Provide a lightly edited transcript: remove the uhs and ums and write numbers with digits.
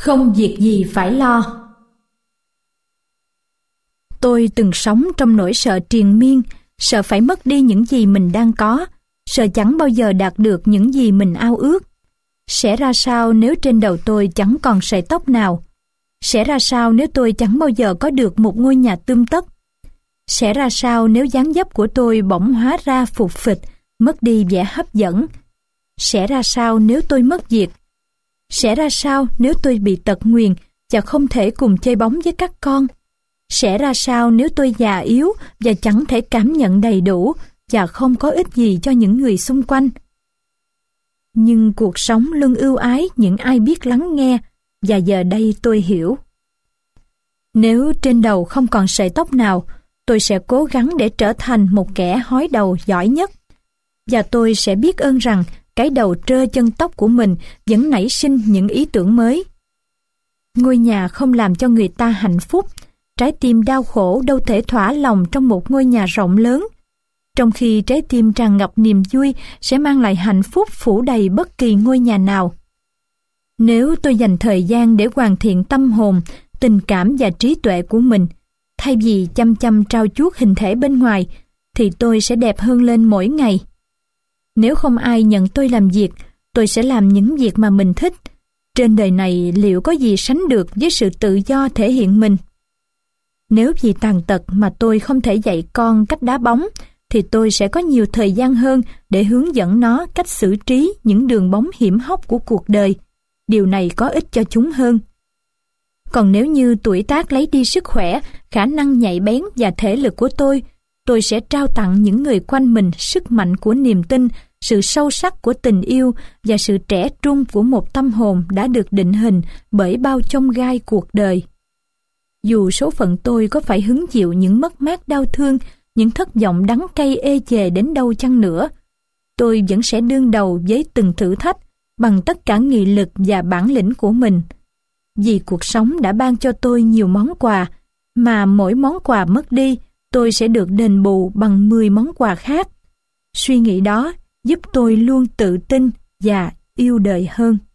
Không việc gì phải lo. Tôi từng sống trong nỗi sợ triền miên, sợ phải mất đi những gì mình đang có, sợ chẳng bao giờ đạt được những gì mình ao ước. Sẽ ra sao nếu trên đầu tôi chẳng còn sợi tóc nào? Sẽ ra sao nếu tôi chẳng bao giờ có được một ngôi nhà tươm tất? Sẽ ra sao nếu dáng dấp của tôi bỗng hóa ra phụt phịch, mất đi vẻ hấp dẫn? Sẽ ra sao nếu tôi mất việc? Sẽ ra sao nếu tôi bị tật nguyền và không thể cùng chơi bóng với các con? Sẽ ra sao nếu tôi già yếu và chẳng thể cảm nhận đầy đủ và không có ích gì cho những người xung quanh? Nhưng cuộc sống luôn ưu ái những ai biết lắng nghe, và giờ đây tôi hiểu. Nếu trên đầu không còn sợi tóc nào, tôi sẽ cố gắng để trở thành một kẻ hói đầu giỏi nhất. Và tôi sẽ biết ơn rằng cái đầu trơ chân tóc của mình vẫn nảy sinh những ý tưởng mới. Ngôi nhà không làm cho người ta hạnh phúc, trái tim đau khổ đâu thể thỏa lòng trong một ngôi nhà rộng lớn, trong khi trái tim tràn ngập niềm vui sẽ mang lại hạnh phúc phủ đầy bất kỳ ngôi nhà nào. Nếu tôi dành thời gian để hoàn thiện tâm hồn, tình cảm và trí tuệ của mình, thay vì chăm chăm trau chuốt hình thể bên ngoài, thì tôi sẽ đẹp hơn lên mỗi ngày. Nếu không ai nhận tôi làm việc, tôi sẽ làm những việc mà mình thích. Trên đời này liệu có gì sánh được với sự tự do thể hiện mình? Nếu vì tàn tật mà tôi không thể dạy con cách đá bóng, thì tôi sẽ có nhiều thời gian hơn để hướng dẫn nó cách xử trí những đường bóng hiểm hóc của cuộc đời. Điều này có ích cho chúng hơn. Còn nếu như tuổi tác lấy đi sức khỏe, khả năng nhạy bén và thể lực của tôi sẽ trao tặng những người quanh mình sức mạnh của niềm tin, sự sâu sắc của tình yêu và sự trẻ trung của một tâm hồn đã được định hình bởi bao chông gai cuộc đời. Dù số phận tôi có phải hứng chịu những mất mát đau thương, những thất vọng đắng cay ê chề đến đâu chăng nữa, tôi vẫn sẽ đương đầu với từng thử thách bằng tất cả nghị lực và bản lĩnh của mình. Vì cuộc sống đã ban cho tôi nhiều món quà, mà mỗi món quà mất đi, tôi sẽ được đền bù bằng 10 món quà khác. Suy nghĩ đó giúp tôi luôn tự tin và yêu đời hơn.